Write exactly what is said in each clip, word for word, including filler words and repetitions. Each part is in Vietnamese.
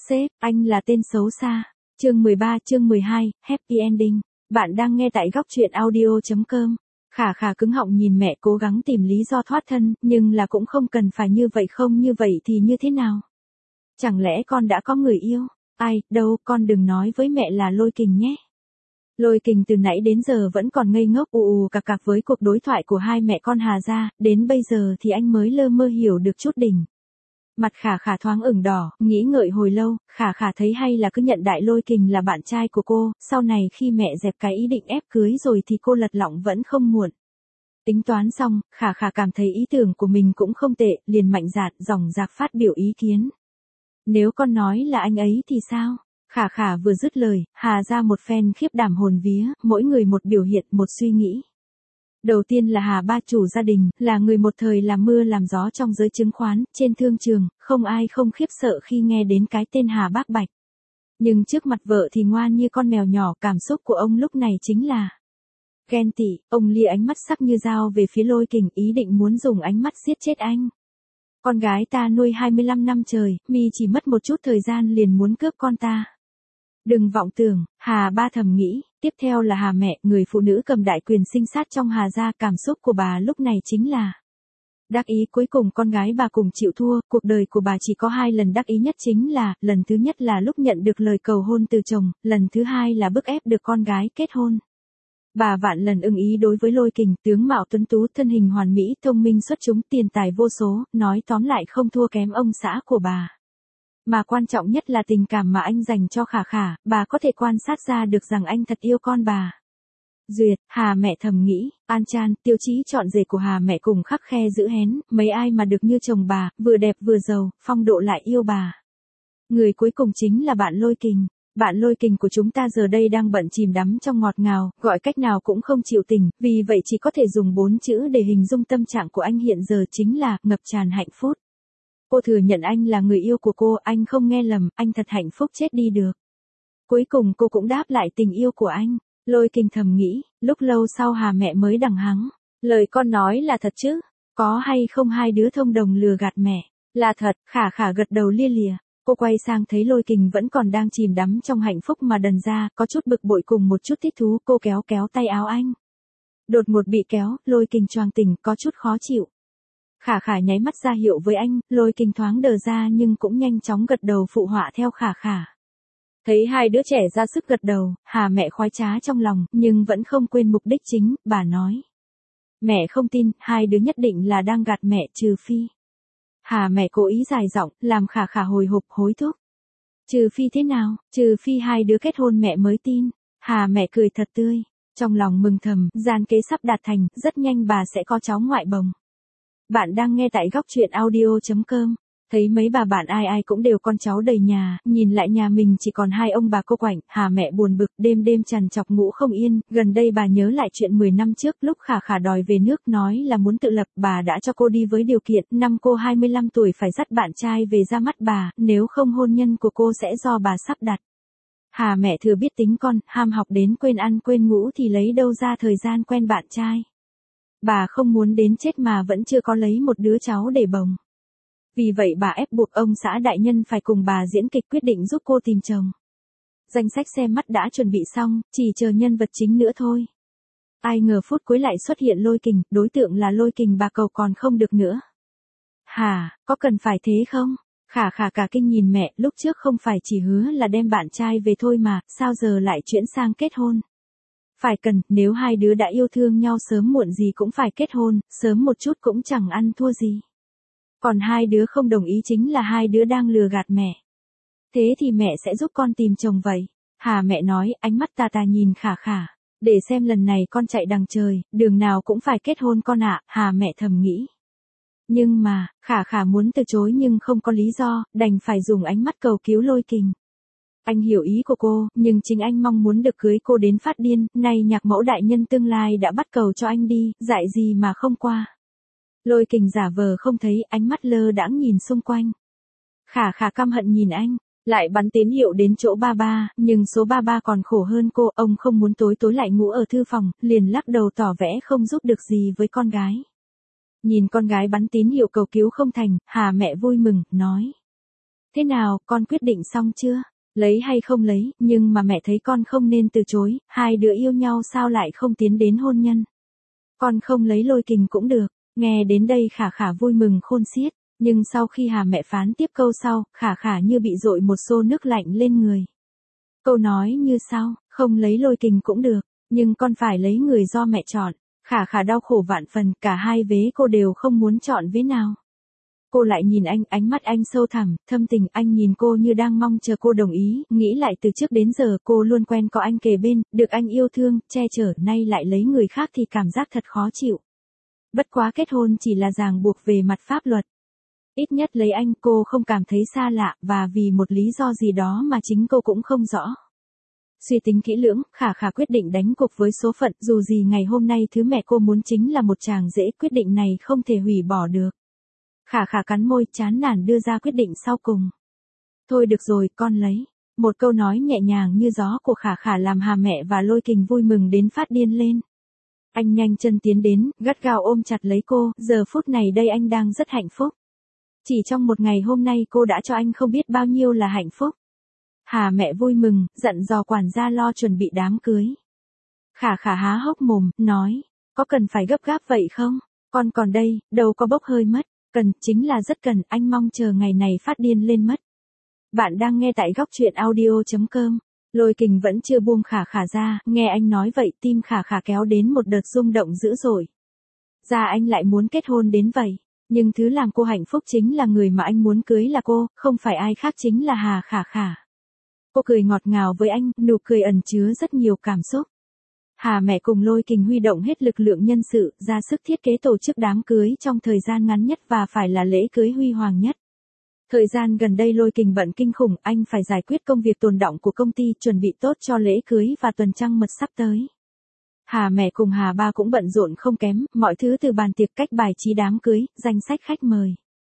Sếp, anh là tên xấu xa. Chương mười ba, chương mười hai, Happy Ending. Bạn đang nghe tại góc truyện audio chấm com. Khả khả cứng họng nhìn mẹ cố gắng tìm lý do thoát thân, nhưng là cũng không cần phải như vậy, không như vậy thì như thế nào? Chẳng lẽ con đã có người yêu? Ai, đâu, con đừng nói với mẹ là Lôi Kình nhé. Lôi Kình từ nãy đến giờ vẫn còn ngây ngốc ù ù cặc cặc với cuộc đối thoại của hai mẹ con Hà gia, đến bây giờ thì anh mới lơ mơ hiểu được chút đỉnh. Mặt khả khả thoáng ửng đỏ, nghĩ ngợi hồi lâu, khả khả thấy hay là cứ nhận đại Lôi Kình là bạn trai của cô, sau này khi mẹ dẹp cái ý định ép cưới rồi thì cô lật lọng vẫn không muộn. Tính toán xong, khả khả cảm thấy ý tưởng của mình cũng không tệ, liền mạnh dạn, dòng dạc phát biểu ý kiến. Nếu con nói là anh ấy thì sao? Khả khả vừa dứt lời, Hà ra một phen khiếp đảm hồn vía, mỗi người một biểu hiện, một suy nghĩ. Đầu tiên là Hà ba chủ gia đình, là người một thời làm mưa làm gió trong giới chứng khoán, trên thương trường, không ai không khiếp sợ khi nghe đến cái tên Hà Bác Bạch. Nhưng trước mặt vợ thì ngoan như con mèo nhỏ, cảm xúc của ông lúc này chính là ghen tị. Ông lia ánh mắt sắc như dao về phía Lôi Kình, ý định muốn dùng ánh mắt giết chết anh. Con gái ta nuôi hai mươi lăm năm trời, mi chỉ mất một chút thời gian liền muốn cướp con ta. Đừng vọng tưởng, Hà ba thầm nghĩ. Tiếp theo là Hà mẹ, người phụ nữ cầm đại quyền sinh sát trong Hà gia, cảm xúc của bà lúc này chính là đắc ý. Cuối cùng con gái bà cùng chịu thua, cuộc đời của bà chỉ có hai lần đắc ý nhất, chính là, lần thứ nhất là lúc nhận được lời cầu hôn từ chồng, lần thứ hai là bức ép được con gái kết hôn. Bà vạn lần ưng ý đối với Lôi Kình, tướng mạo tuấn tú, thân hình hoàn mỹ, thông minh xuất chúng, tiền tài vô số, nói tóm lại không thua kém ông xã của bà. Mà quan trọng nhất là tình cảm mà anh dành cho khả khả, bà có thể quan sát ra được rằng anh thật yêu con bà. Duyệt, Hà mẹ thầm nghĩ, an chan, tiêu chí chọn rể của Hà mẹ cùng khắc khe giữ hén, mấy ai mà được như chồng bà, vừa đẹp vừa giàu, phong độ lại yêu bà. Người cuối cùng chính là bạn Lôi Kình. Bạn Lôi Kình của chúng ta giờ đây đang bận chìm đắm trong ngọt ngào, gọi cách nào cũng không chịu tỉnh, vì vậy chỉ có thể dùng bốn chữ để hình dung tâm trạng của anh hiện giờ, chính là ngập tràn hạnh phúc. Cô thừa nhận anh là người yêu của cô, anh không nghe lầm, anh thật hạnh phúc chết đi được. Cuối cùng cô cũng đáp lại tình yêu của anh. Lôi Kình thầm nghĩ, lúc lâu sau Hà mẹ mới đằng hắng. Lời con nói là thật chứ? Có hay không hai đứa thông đồng lừa gạt mẹ? Là thật, khả khả gật đầu lia lịa. Cô quay sang thấy Lôi Kình vẫn còn đang chìm đắm trong hạnh phúc mà đần ra, có chút bực bội cùng một chút thích thú, cô kéo kéo tay áo anh. Đột ngột bị kéo, Lôi Kình choàng tỉnh, có chút khó chịu. Khả khả nháy mắt ra hiệu với anh, Lôi Kình thoáng đờ ra nhưng cũng nhanh chóng gật đầu phụ họa theo khả khả. Thấy hai đứa trẻ ra sức gật đầu, Hà mẹ khoái trá trong lòng, nhưng vẫn không quên mục đích chính, bà nói. Mẹ không tin, hai đứa nhất định là đang gạt mẹ, trừ phi. Hà mẹ cố ý dài giọng, làm khả khả hồi hộp hối thúc. Trừ phi thế nào, trừ phi hai đứa kết hôn mẹ mới tin. Hà mẹ cười thật tươi, trong lòng mừng thầm, gian kế sắp đạt thành, rất nhanh bà sẽ có cháu ngoại bồng. Bạn đang nghe tại góc truyện audio chấm com. Thấy mấy bà bạn ai ai cũng đều con cháu đầy nhà, nhìn lại nhà mình chỉ còn hai ông bà cô quạnh, Hà mẹ buồn bực, đêm đêm trằn trọc ngủ không yên. Gần đây bà nhớ lại chuyện mười năm trước, lúc khả khả đòi về nước nói là muốn tự lập, bà đã cho cô đi với điều kiện, năm cô hai mươi lăm tuổi phải dắt bạn trai về ra mắt bà, nếu không hôn nhân của cô sẽ do bà sắp đặt. Hà mẹ thừa biết tính con, ham học đến quên ăn quên ngủ thì lấy đâu ra thời gian quen bạn trai. Bà không muốn đến chết mà vẫn chưa có lấy một đứa cháu để bồng. Vì vậy bà ép buộc ông xã đại nhân phải cùng bà diễn kịch, quyết định giúp cô tìm chồng. Danh sách xem mắt đã chuẩn bị xong, chỉ chờ nhân vật chính nữa thôi. Ai ngờ phút cuối lại xuất hiện Lôi Kình, đối tượng là Lôi Kình bà cầu còn không được nữa. Hà, có cần phải thế không? Khả khả cả kinh nhìn mẹ, lúc trước không phải chỉ hứa là đem bạn trai về thôi mà, sao giờ lại chuyển sang kết hôn? Phải cần, nếu hai đứa đã yêu thương nhau sớm muộn gì cũng phải kết hôn, sớm một chút cũng chẳng ăn thua gì. Còn hai đứa không đồng ý chính là hai đứa đang lừa gạt mẹ. Thế thì mẹ sẽ giúp con tìm chồng vậy. Hà mẹ nói, ánh mắt tà tà nhìn khả khả. Để xem lần này con chạy đằng trời, đường nào cũng phải kết hôn con ạ, Hà mẹ thầm nghĩ. Nhưng mà, khả khả muốn từ chối nhưng không có lý do, đành phải dùng ánh mắt cầu cứu Lôi Kình. Anh hiểu ý của cô, nhưng chính anh mong muốn được cưới cô đến phát điên, nay nhạc mẫu đại nhân tương lai đã bắt cầu cho anh đi, dạy gì mà không qua. Lôi Kình giả vờ không thấy, ánh mắt lơ đãng nhìn xung quanh. Khả khả căm hận nhìn anh, lại bắn tín hiệu đến chỗ ba ba, nhưng số ba ba còn khổ hơn cô, ông không muốn tối tối lại ngủ ở thư phòng, liền lắc đầu tỏ vẻ không giúp được gì với con gái. Nhìn con gái bắn tín hiệu cầu cứu không thành, Hà mẹ vui mừng, nói. Thế nào, con quyết định xong chưa? Lấy hay không lấy, nhưng mà mẹ thấy con không nên từ chối, hai đứa yêu nhau sao lại không tiến đến hôn nhân. Con không lấy Lôi Kình cũng được. Nghe đến đây Khả Khả vui mừng khôn xiết, nhưng sau khi Hà mẹ phán tiếp câu sau, Khả Khả như bị dội một xô nước lạnh lên người. Câu nói như sau, không lấy Lôi Kình cũng được, nhưng con phải lấy người do mẹ chọn. Khả Khả đau khổ vạn phần, cả hai vế cô đều không muốn chọn vế nào. Cô lại nhìn anh, ánh mắt anh sâu thẳm, thâm tình, anh nhìn cô như đang mong chờ cô đồng ý, nghĩ lại từ trước đến giờ cô luôn quen có anh kề bên, được anh yêu thương, che chở, nay lại lấy người khác thì cảm giác thật khó chịu. Bất quá kết hôn chỉ là ràng buộc về mặt pháp luật. Ít nhất lấy anh cô không cảm thấy xa lạ, và vì một lý do gì đó mà chính cô cũng không rõ. Suy tính kỹ lưỡng, Khả Khả quyết định đánh cuộc với số phận, dù gì ngày hôm nay thứ mẹ cô muốn chính là một chàng rể, quyết định này không thể hủy bỏ được. Khả Khả cắn môi, chán nản đưa ra quyết định sau cùng. Thôi được rồi, con lấy. Một câu nói nhẹ nhàng như gió của Khả Khả làm Hà mẹ và Lôi Kình vui mừng đến phát điên lên. Anh nhanh chân tiến đến, gắt gao ôm chặt lấy cô, giờ phút này đây anh đang rất hạnh phúc. Chỉ trong một ngày hôm nay cô đã cho anh không biết bao nhiêu là hạnh phúc. Hà mẹ vui mừng, dặn dò quản gia lo chuẩn bị đám cưới. Khả Khả há hốc mồm, nói, có cần phải gấp gáp vậy không? Con còn đây, đâu có bốc hơi mất. Cần, chính là rất cần, anh mong chờ ngày này phát điên lên mất. Bạn đang nghe tại góc truyện audio chấm com. Lôi Kình vẫn chưa buông Khả Khả ra, nghe anh nói vậy tim Khả Khả kéo đến một đợt rung động dữ dội. Ra anh lại muốn kết hôn đến vậy, nhưng thứ làm cô hạnh phúc chính là người mà anh muốn cưới là cô, không phải ai khác chính là Hà Khả Khả. Cô cười ngọt ngào với anh, nụ cười ẩn chứa rất nhiều cảm xúc. Hà mẹ cùng Lôi Kình huy động hết lực lượng nhân sự, ra sức thiết kế tổ chức đám cưới trong thời gian ngắn nhất và phải là lễ cưới huy hoàng nhất. Thời gian gần đây Lôi Kình bận kinh khủng, anh phải giải quyết công việc tồn đọng của công ty, chuẩn bị tốt cho lễ cưới và tuần trăng mật sắp tới. Hà mẹ cùng Hà ba cũng bận rộn không kém, mọi thứ từ bàn tiệc, cách bài trí đám cưới, danh sách khách mời,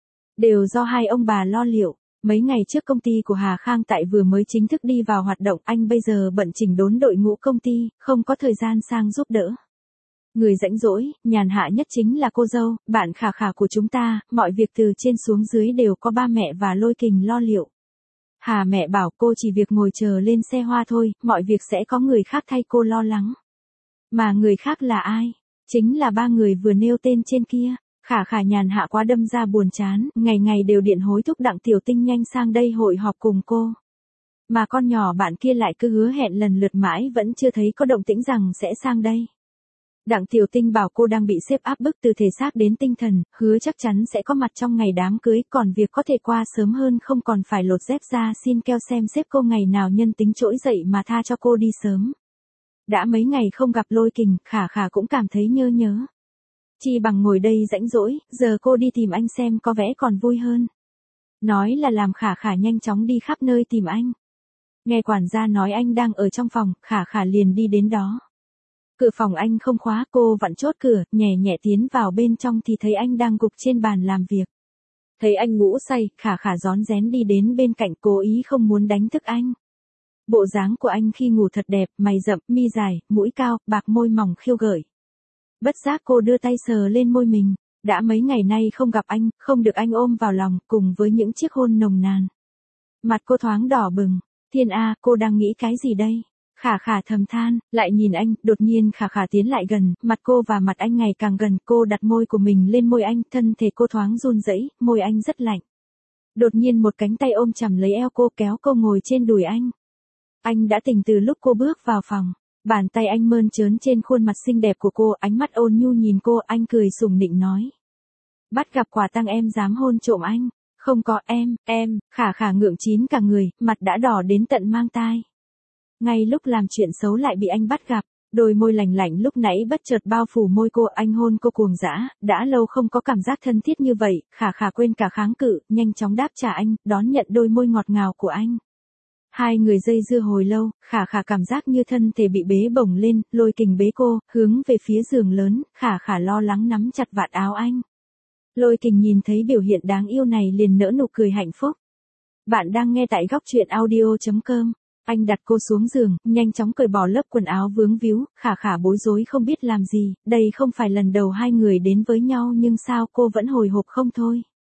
đều do hai ông bà lo liệu. Mấy ngày trước công ty của Hà Khang Tại vừa mới chính thức đi vào hoạt động, anh bây giờ bận chỉnh đốn đội ngũ công ty, không có thời gian sang giúp đỡ. Người rãnh rỗi, nhàn hạ nhất chính là cô dâu, bạn Khả Khả của chúng ta, mọi việc từ trên xuống dưới đều có ba mẹ và Lôi Kình lo liệu. Hà mẹ bảo cô chỉ việc ngồi chờ lên xe hoa thôi, mọi việc sẽ có người khác thay cô lo lắng. Mà người khác là ai? Chính là ba người vừa nêu tên trên kia. Khả Khả nhàn hạ quá đâm ra buồn chán, ngày ngày đều điện hối thúc Đặng Tiểu Tinh nhanh sang đây hội họp cùng cô. Mà con nhỏ bạn kia lại cứ hứa hẹn lần lượt mãi vẫn chưa thấy có động tĩnh rằng sẽ sang đây. Đặng Tiểu Tinh bảo cô đang bị sếp áp bức từ thể xác đến tinh thần, hứa chắc chắn sẽ có mặt trong ngày đám cưới, còn việc có thể qua sớm hơn không còn phải lột dép ra xin keo xem sếp cô ngày nào nhân tính trỗi dậy mà tha cho cô đi sớm. Đã mấy ngày không gặp Lôi Kình, Khả Khả cũng cảm thấy nhớ nhớ. Chi bằng ngồi đây rãnh rỗi, giờ cô đi tìm anh xem có vẻ còn vui hơn. Nói là làm Khả Khả nhanh chóng đi khắp nơi tìm anh. Nghe quản gia nói anh đang ở trong phòng, Khả Khả liền đi đến đó. Cửa phòng anh không khóa, cô vặn chốt cửa, nhẹ nhẹ tiến vào bên trong thì thấy anh đang gục trên bàn làm việc. Thấy anh ngủ say, Khả Khả rón rén đi đến bên cạnh, cố ý không muốn đánh thức anh. Bộ dáng của anh khi ngủ thật đẹp, mày rậm, mi dài, mũi cao, bạc môi mỏng khiêu gợi. Bất giác cô đưa tay sờ lên môi mình, đã mấy ngày nay không gặp anh, không được anh ôm vào lòng, cùng với những chiếc hôn nồng nàn. Mặt cô thoáng đỏ bừng, Thiên A, cô đang nghĩ cái gì đây? Khả Khả thầm than, lại nhìn anh, đột nhiên Khả Khả tiến lại gần, mặt cô và mặt anh ngày càng gần, cô đặt môi của mình lên môi anh, thân thể cô thoáng run rẩy, môi anh rất lạnh. Đột nhiên một cánh tay ôm chầm lấy eo cô, kéo cô ngồi trên đùi anh. Anh đã tỉnh từ lúc cô bước vào phòng. Bàn tay anh mơn trớn trên khuôn mặt xinh đẹp của cô, ánh mắt ôn nhu nhìn cô, anh cười sủng nịnh nói. Bắt gặp quả tang em dám hôn trộm anh. Không có em, em, Khả Khả ngượng chín cả người, mặt đã đỏ đến tận mang tai. Ngay lúc làm chuyện xấu lại bị anh bắt gặp, đôi môi lành lạnh lúc nãy bất chợt bao phủ môi cô, anh hôn cô cuồng dã, đã lâu không có cảm giác thân thiết như vậy, Khả Khả quên cả kháng cự, nhanh chóng đáp trả anh, đón nhận đôi môi ngọt ngào của anh. Hai người dây dưa hồi lâu, Khả Khả cảm giác như thân thể bị bế bổng lên, Lôi Kình bế cô, hướng về phía giường lớn, Khả Khả lo lắng nắm chặt vạt áo anh. Lôi Kình nhìn thấy biểu hiện đáng yêu này liền nở nụ cười hạnh phúc. Bạn đang nghe tại góc truyện audio chấm com. Anh đặt cô xuống giường, nhanh chóng cởi bỏ lớp quần áo vướng víu, Khả Khả bối rối không biết làm gì, đây không phải lần đầu hai người đến với nhau nhưng sao cô vẫn hồi hộp không thôi.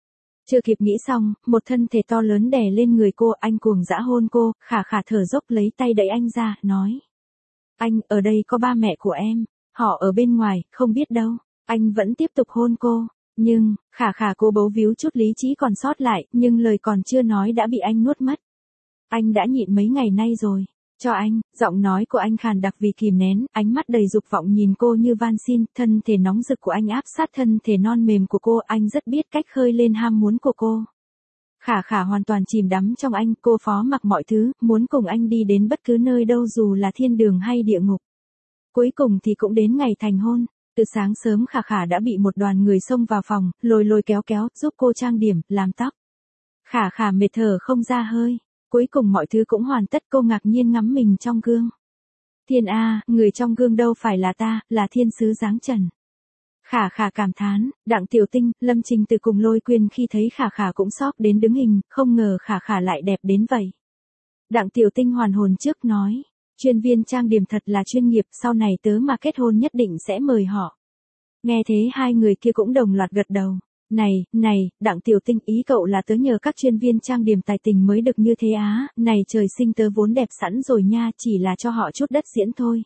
Chưa kịp nghĩ xong, một thân thể to lớn đè lên người cô, anh cuồng dã hôn cô, khả khả thở dốc lấy tay đẩy anh ra, nói. Anh, ở đây có ba mẹ của em, họ ở bên ngoài, không biết đâu. Anh vẫn tiếp tục hôn cô, nhưng, khả khả cô bấu víu chút lý trí còn sót lại, nhưng lời còn chưa nói đã bị anh nuốt mất. Anh đã nhịn mấy ngày nay rồi. Cho anh, giọng nói của anh khàn đặc vì kìm nén, ánh mắt đầy dục vọng nhìn cô như van xin, thân thể nóng rực của anh áp sát thân thể non mềm của cô, anh rất biết cách khơi lên ham muốn của cô. Khả khả hoàn toàn chìm đắm trong anh, cô phó mặc mọi thứ, muốn cùng anh đi đến bất cứ nơi đâu dù là thiên đường hay địa ngục. Cuối cùng thì cũng đến ngày thành hôn, từ sáng sớm khả khả đã bị một đoàn người xông vào phòng, lôi lôi kéo kéo, giúp cô trang điểm, làm tóc. Khả khả mệt thở không ra hơi. Cuối cùng mọi thứ cũng hoàn tất, cô ngạc nhiên ngắm mình trong gương. Thiên A, người trong gương đâu phải là ta, là thiên sứ dáng trần. Khả khả cảm thán, Đặng Tiểu Tinh, Lâm Trình Từ cùng Lôi Quyên khi thấy khả khả cũng sốc đến đứng hình, không ngờ khả khả lại đẹp đến vậy. Đặng Tiểu Tinh hoàn hồn trước nói, chuyên viên trang điểm thật là chuyên nghiệp, sau này tớ mà kết hôn nhất định sẽ mời họ. Nghe thế hai người kia cũng đồng loạt gật đầu. Này, này, Đặng Tiểu Tinh, ý cậu là tớ nhờ các chuyên viên trang điểm tài tình mới được như thế á, này trời sinh tớ vốn đẹp sẵn rồi nha, chỉ là cho họ chút đất diễn thôi.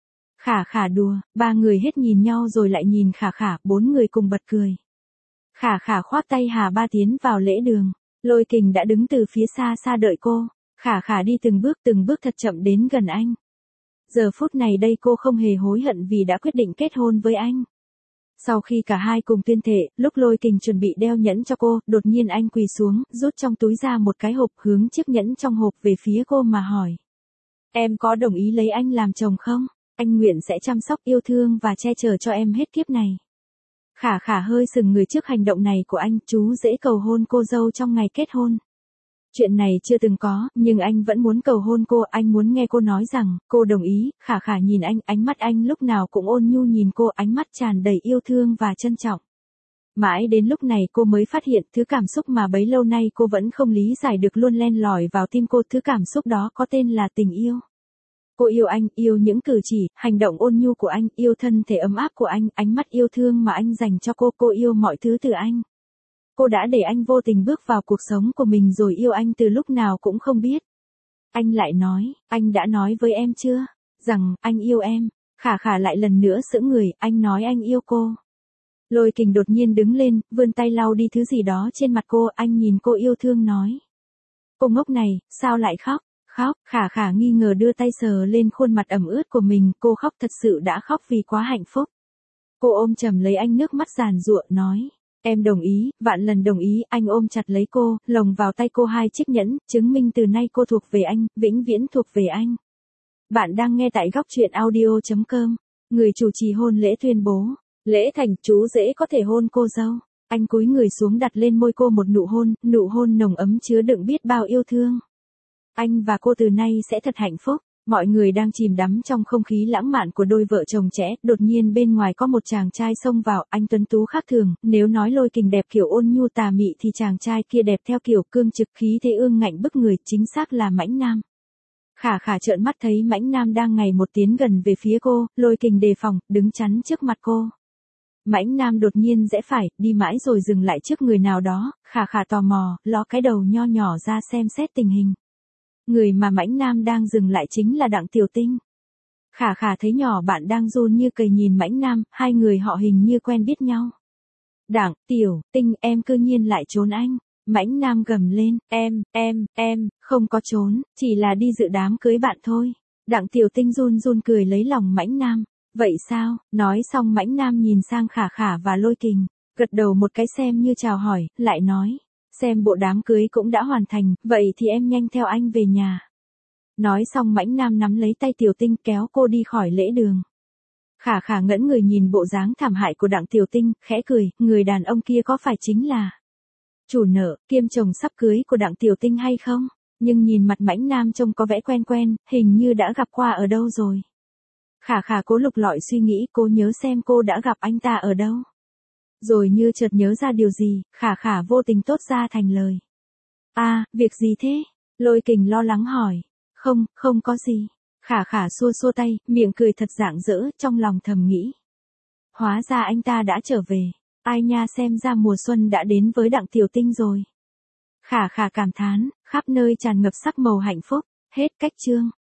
Khả khả đùa, ba người hết nhìn nhau rồi lại nhìn khả khả, bốn người cùng bật cười. Khả khả khoác tay Hà Ba tiến vào lễ đường, Lôi Kình đã đứng từ phía xa xa đợi cô, khả khả đi từng bước từng bước thật chậm đến gần anh. Giờ phút này đây cô không hề hối hận vì đã quyết định kết hôn với anh. Sau khi cả hai cùng tuyên thệ, lúc Lôi Kình chuẩn bị đeo nhẫn cho cô, đột nhiên anh quỳ xuống, rút trong túi ra một cái hộp, hướng chiếc nhẫn trong hộp về phía cô mà hỏi. Em có đồng ý lấy anh làm chồng không? Anh nguyện sẽ chăm sóc yêu thương và che chở cho em hết kiếp này. Khả khả hơi sừng người trước hành động này của anh, chú dễ cầu hôn cô dâu trong ngày kết hôn. Chuyện này chưa từng có, nhưng anh vẫn muốn cầu hôn cô, anh muốn nghe cô nói rằng, cô đồng ý. Khả khả nhìn anh, ánh mắt anh lúc nào cũng ôn nhu nhìn cô, ánh mắt tràn đầy yêu thương và trân trọng. Mãi đến lúc này cô mới phát hiện thứ cảm xúc mà bấy lâu nay cô vẫn không lý giải được luôn len lỏi vào tim cô, thứ cảm xúc đó có tên là tình yêu. Cô yêu anh, yêu những cử chỉ, hành động ôn nhu của anh, yêu thân thể ấm áp của anh, ánh mắt yêu thương mà anh dành cho cô, cô yêu mọi thứ từ anh. Cô đã để anh vô tình bước vào cuộc sống của mình rồi yêu anh từ lúc nào cũng không biết. Anh lại nói, anh đã nói với em chưa? Rằng, anh yêu em. Khả khả lại lần nữa sững người, anh nói anh yêu cô. Lôi Kình đột nhiên đứng lên, vươn tay lau đi thứ gì đó trên mặt cô, anh nhìn cô yêu thương nói. Cô ngốc này, sao lại khóc? Khóc, khả khả nghi ngờ đưa tay sờ lên khuôn mặt ẩm ướt của mình, cô khóc thật sự đã khóc vì quá hạnh phúc. Cô ôm chầm lấy anh, nước mắt giàn giụa nói. Em đồng ý, vạn lần đồng ý, anh ôm chặt lấy cô, lồng vào tay cô hai chiếc nhẫn, chứng minh từ nay cô thuộc về anh, vĩnh viễn thuộc về anh. Bạn đang nghe tại góc truyện audio chấm com, người chủ trì hôn lễ tuyên bố, lễ thành, chú rể có thể hôn cô dâu. Anh cúi người xuống đặt lên môi cô một nụ hôn, nụ hôn nồng ấm chứa đựng biết bao yêu thương. Anh và cô từ nay sẽ thật hạnh phúc. Mọi người đang chìm đắm trong không khí lãng mạn của đôi vợ chồng trẻ, đột nhiên bên ngoài có một chàng trai xông vào, anh tuấn tú khác thường, nếu nói Lôi Kình đẹp kiểu ôn nhu tà mị thì chàng trai kia đẹp theo kiểu cương trực khí thế ương ngạnh bức người, chính xác là Mãnh Nam. Khả khả trợn mắt thấy Mãnh Nam đang ngày một tiến gần về phía cô, Lôi Kình đề phòng, đứng chắn trước mặt cô. Mãnh Nam đột nhiên rẽ phải, đi mãi rồi dừng lại trước người nào đó, khả khả tò mò, ló cái đầu nho nhỏ ra xem xét tình hình. Người mà Mãnh Nam đang dừng lại chính là Đặng Tiểu Tinh. Khả khả thấy nhỏ bạn đang run như cầy nhìn Mãnh Nam, hai người họ hình như quen biết nhau. Đặng, Tiểu, Tinh, em cư nhiên lại trốn anh. Mãnh Nam gầm lên, em, em, em, không có trốn, chỉ là đi dự đám cưới bạn thôi. Đặng Tiểu Tinh run run cười lấy lòng Mãnh Nam. Vậy sao? Nói xong Mãnh Nam nhìn sang Khả khả và Lôi Kình, gật đầu một cái xem như chào hỏi, lại nói. Xem bộ đám cưới cũng đã hoàn thành, vậy thì em nhanh theo anh về nhà. Nói xong Mãnh Nam nắm lấy tay Tiểu Tinh kéo cô đi khỏi lễ đường. Khả khả ngẫn người nhìn bộ dáng thảm hại của Đặng Tiểu Tinh, khẽ cười, người đàn ông kia có phải chính là chủ nợ, kiêm chồng sắp cưới của Đặng Tiểu Tinh hay không? Nhưng nhìn mặt Mãnh Nam trông có vẻ quen quen, hình như đã gặp qua ở đâu rồi. Khả khả cố lục lọi suy nghĩ, cô nhớ xem cô đã gặp anh ta ở đâu. Rồi như chợt nhớ ra điều gì, khả khả vô tình tốt ra thành lời. À, việc gì thế? Lôi Kình lo lắng hỏi. Không, không có gì. Khả khả xua xua tay, miệng cười thật rạng rỡ, trong lòng thầm nghĩ. Hóa ra anh ta đã trở về. Ai nha, xem ra mùa xuân đã đến với Đặng Tiểu Tinh rồi. Khả khả cảm thán, khắp nơi tràn ngập sắc màu hạnh phúc. Hết cách chương.